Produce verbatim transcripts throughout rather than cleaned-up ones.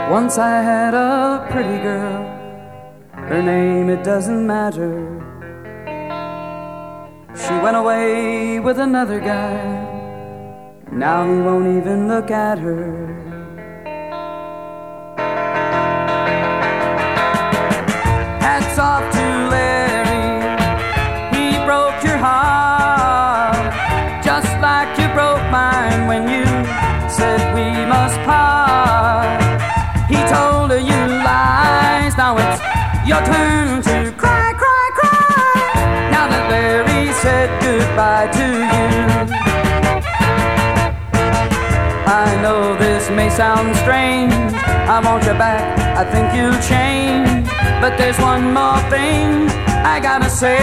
Once I had a pretty girl, her name it doesn't matter. She went away with another guy, now he won't even look at her. Hats off to Larry, he broke your heart, just like you broke mine when you said we must part. He told her you lies, now it's your turn to cry, cry, cry. Now that Larry said goodbye to you. I know this may sound strange, I want you back, I think you'll change. But there's one more thing I gotta say.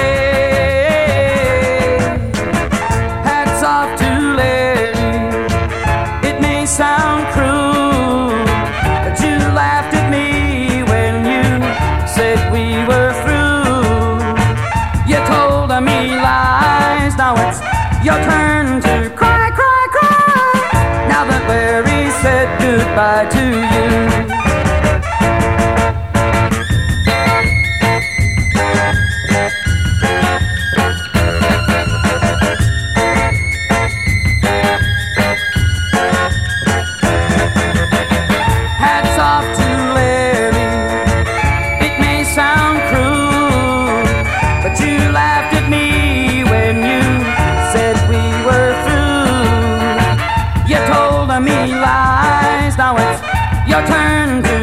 Hats off to Larry, it may sound cruel, but you laughed at me when you said we were through. You told me lies, now it's your turn to cry, cry, cry. Now that Larry said goodbye to you. Me lies, now it's your turn to